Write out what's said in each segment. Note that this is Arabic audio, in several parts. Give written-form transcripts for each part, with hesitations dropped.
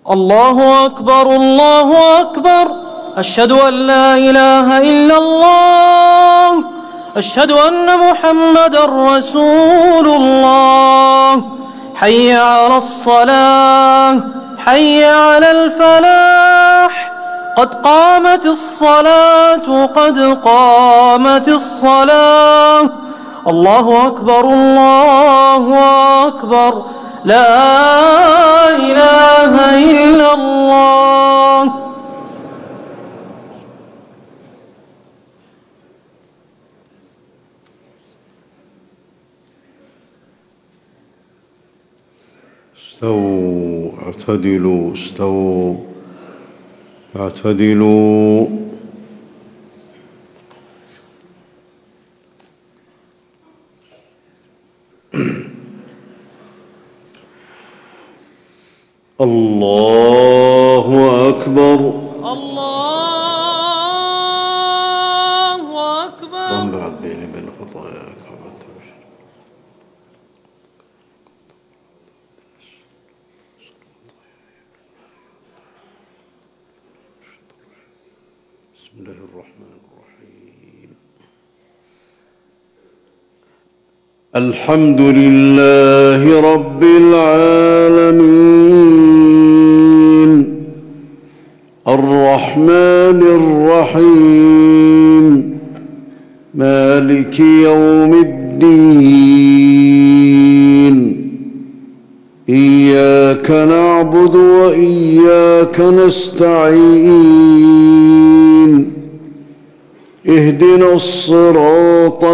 الله أكبر الله أكبر. أشهد أن لا إله إلا الله. أشهد أن محمدًا رسول الله. حي على الصلاة، حي على الفلاح، قد قامت الصلاة، قد قامت الصلاة. الله أكبر الله أكبر. لا إله إلا الله. استووا اعتدلوا، استووا اعتدلوا. الله أكبر الله أكبر. ومن بعد بيني بين خطاياك بسم الله الرحمن الرحيم. الحمد لله رب العالمين، الرحمن الرحيم، مالك يوم الدين. إياك نعبد وإياك نستعين. اهدنا الصراط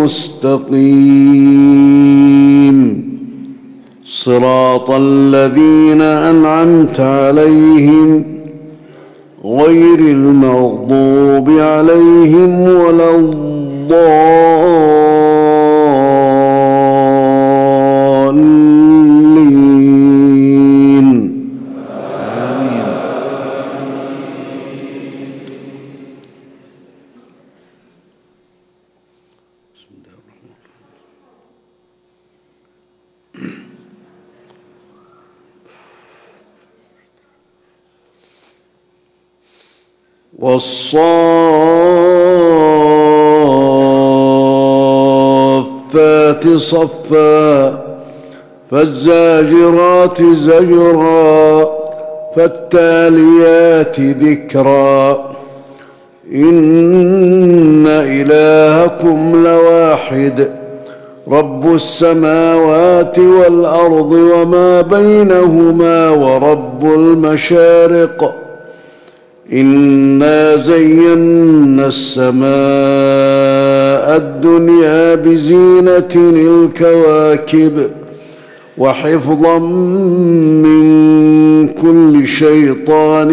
المستقيم، صراط الذين أنعمت عليهم غير المغضوب عليهم ولا الضالين. آمين. بسم الله الرحمن الرحيم. والصافات صفا، فالزاجرات زجرا، فالتاليات ذكرا. إن إلهكم لواحد، رب السماوات والأرض وما بينهما ورب المشارق. إنا زينا السماء الدنيا بزينة الكواكب، وحفظا من كل شيطان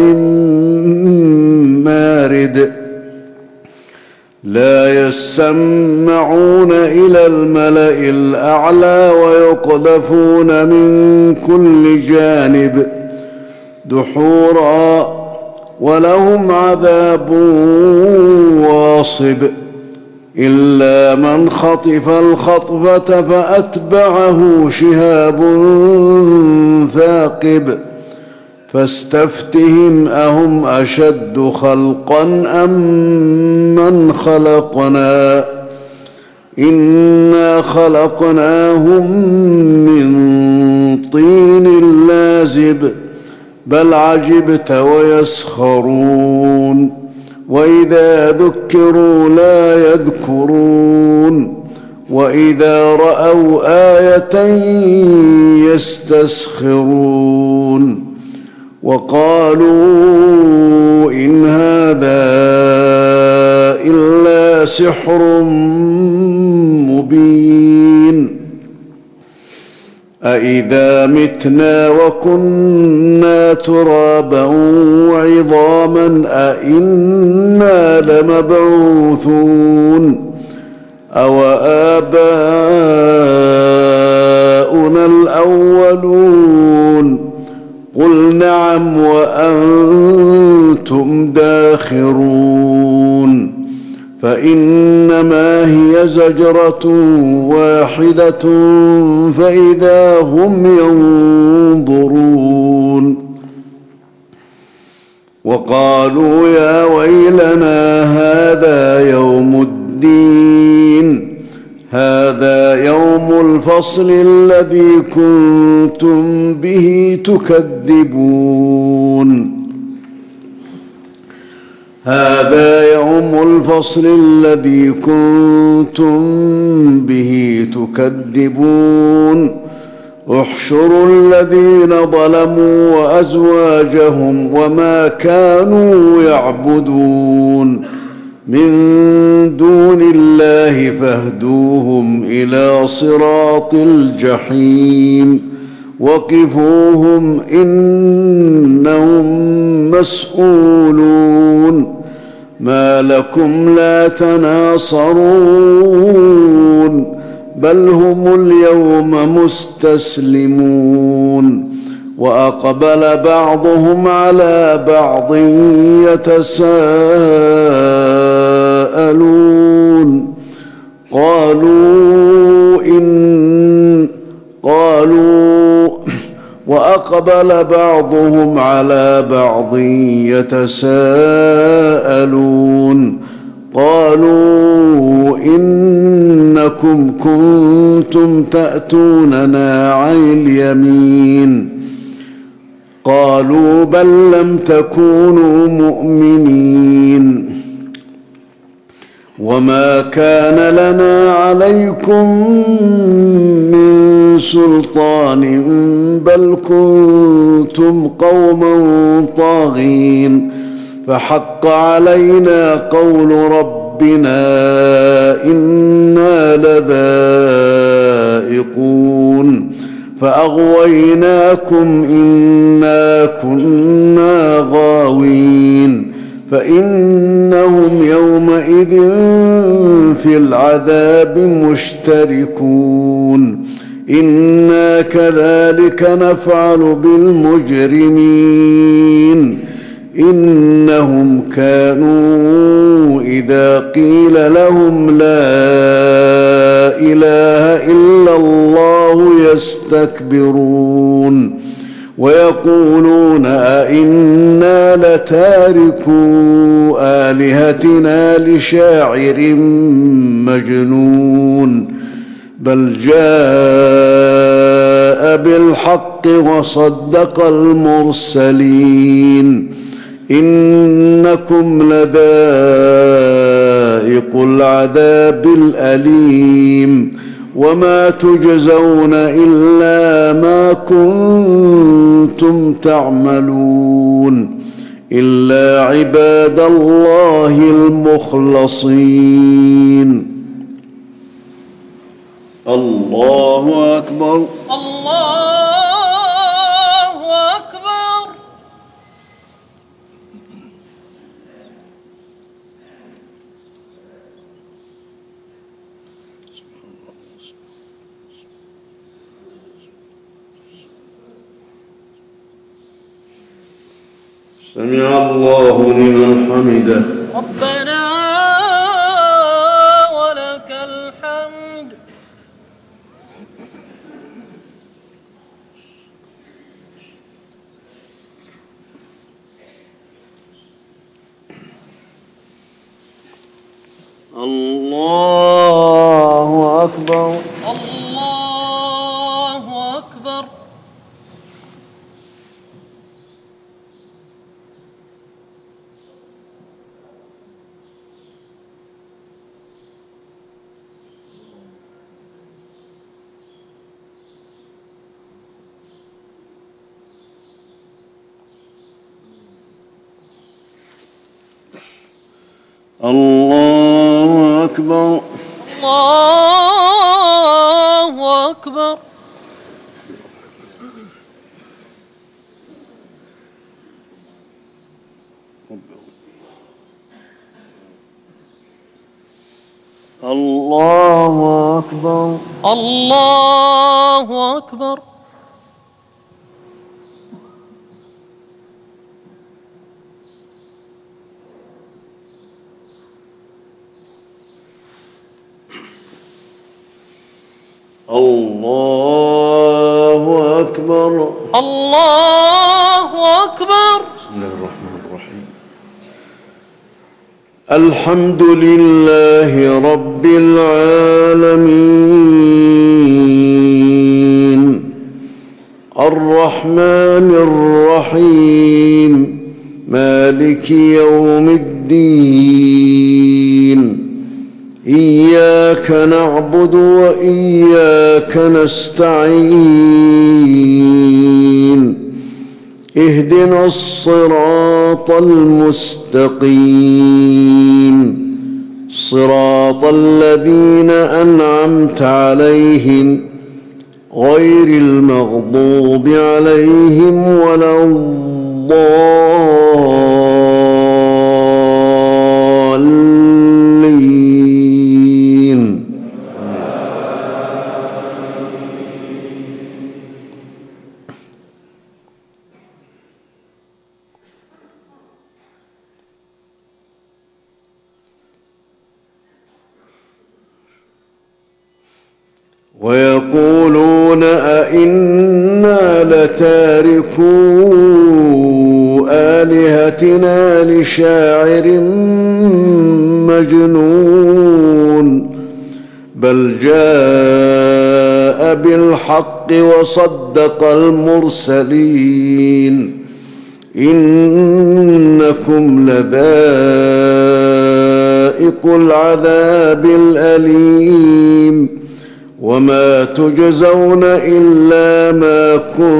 مارد. لا يسمعون إلى الملأ الأعلى ويقذفون من كل جانب دحورا، ولهم عذاب واصب. إلا من خطف الخطفة فأتبعه شهاب ثاقب. فاستفتهم أهم أشد خلقا أم من خلقنا. إنا خلقناهم من طين لازب. بل عجبت ويسخرون. وإذا ذكروا لا يذكرون. وإذا رأوا آية يستسخرون. وقالوا إن هذا إلا سحر مبين. أإذا متنا وكنا ترابا وعظاما أإنا لمبعوثون. أوآباؤنا الأولون. قل نعم وأنتم داخرون. فإنما هي زجرة واحدة فإذا هم ينظرون. قالوا يا ويلنا هذا يوم الفصل الذي كنتم به تكذبون احشروا الذين ظلموا وأزواجهم وما كانوا يعبدون من دون الله فاهدوهم إلى صراط الجحيم وقفوهم إنهم مسؤولون ما لكم لا تناصرون بل هم اليوم مستسلمون وأقبل بعضهم على بعض يتساءلون قالوا إنكم كنتم تأتوننا عن اليمين قالوا بل لم تكونوا مؤمنين وما كان لنا عليكم من سلطان بل كنتم قوما طاغين فحق علينا قول ربنا إنا لذائقون فأغويناكم إنا كنا غاوين فإنهم يومئذ في العذاب مشتركون إنا كذلك نفعل بالمجرمين إنهم كانوا إذا قيل لهم لا إله إلا الله يستكبرون ويقولون أئنا لتاركو آلهتنا لشاعر مجنون بل جاء بالحق وصدق المرسلين إنكم لذائق العذاب الأليم وما تجزون إلا ما كنتم تعملون إلا عباد الله المخلصين. الله أكبر. الله أكبر. سمع الله لمن حمده. ربنا ولك الحمد. الله أكبر. الله أكبر. الله أكبر. الله أكبر. الله أكبر. الله أكبر. الله أكبر. الله أكبر. بسم الله الرحمن الرحيم. الحمد لله رب العالمين الرحمن الرحيم مالك يوم الدين إياك نعبد وإياك نستعين اهدنا الصراط المستقيم صراط الذين أنعمت عليهم غير المغضوب عليهم ولا الضالين. ويقولون أئنا لتاركو آلهتنا لشاعر مجنون بل جاء بالحق وصدق المرسلين إنكم لذائق العذاب الأليم وما تجزون إلا ما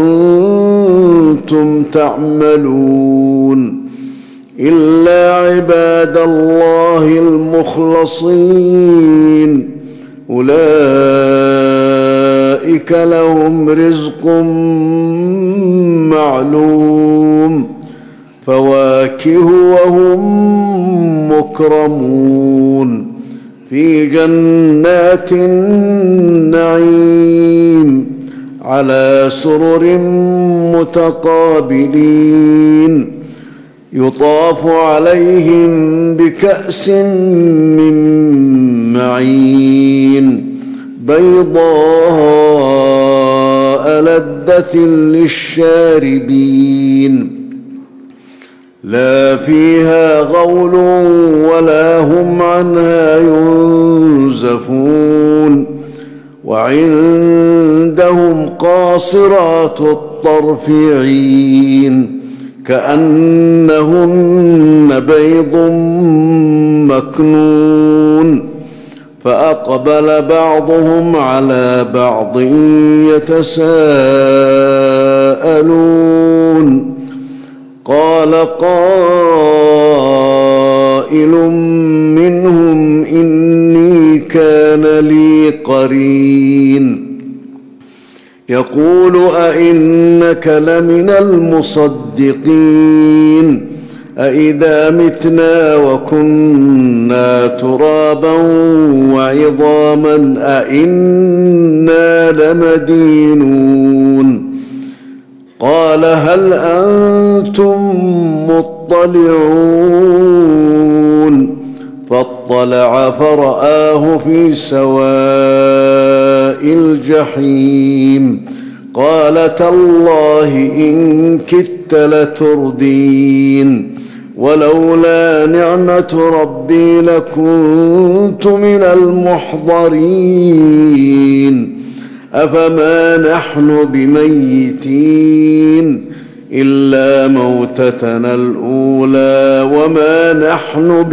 كنتم تعملون إلا عباد الله المخلصين أولئك لهم رزق معلوم فواكه وهم مكرمون في جنات النعيم على سرر متقابلين يطاف عليهم بكأس من معين بيضاء لذة للشاربين لا فيها غول ولا هم عنها ينزفون وعندهم قاصرات الطرف عين كأنهن بيض مكنون فأقبل بعضهم على بعض يتساءلون قال قائل منهم إني كان لي قرين يقول أئنك لمن المصدقين أئذا متنا وكنا ترابا وعظاما أئنا لمدينون قال هل أنتم مطلعون فاطلع فرآه في سواء الجحيم قال تالله إن كدت لتردين ولولا نعمة ربي لكنت من المحضرين أفما نحن بميتين إلا موتتنا الأولى وما نحن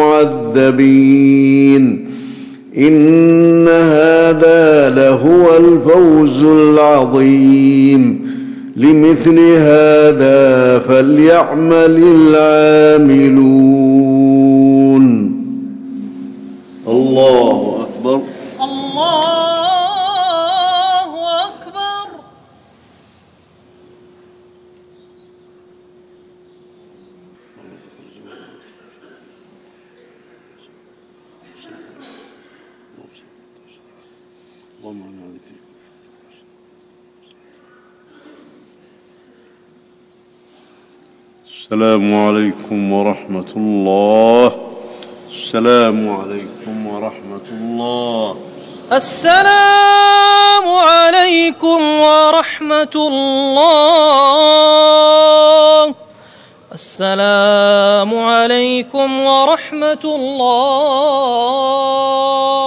بمعذبين إن هذا لهو الفوز العظيم لمثل هذا فليعمل العاملون. الله أكبر. الله أكبر. السلام عليكم ورحمة الله. السلام عليكم ورحمة الله. السلام عليكم ورحمة الله. السلام عليكم ورحمة الله.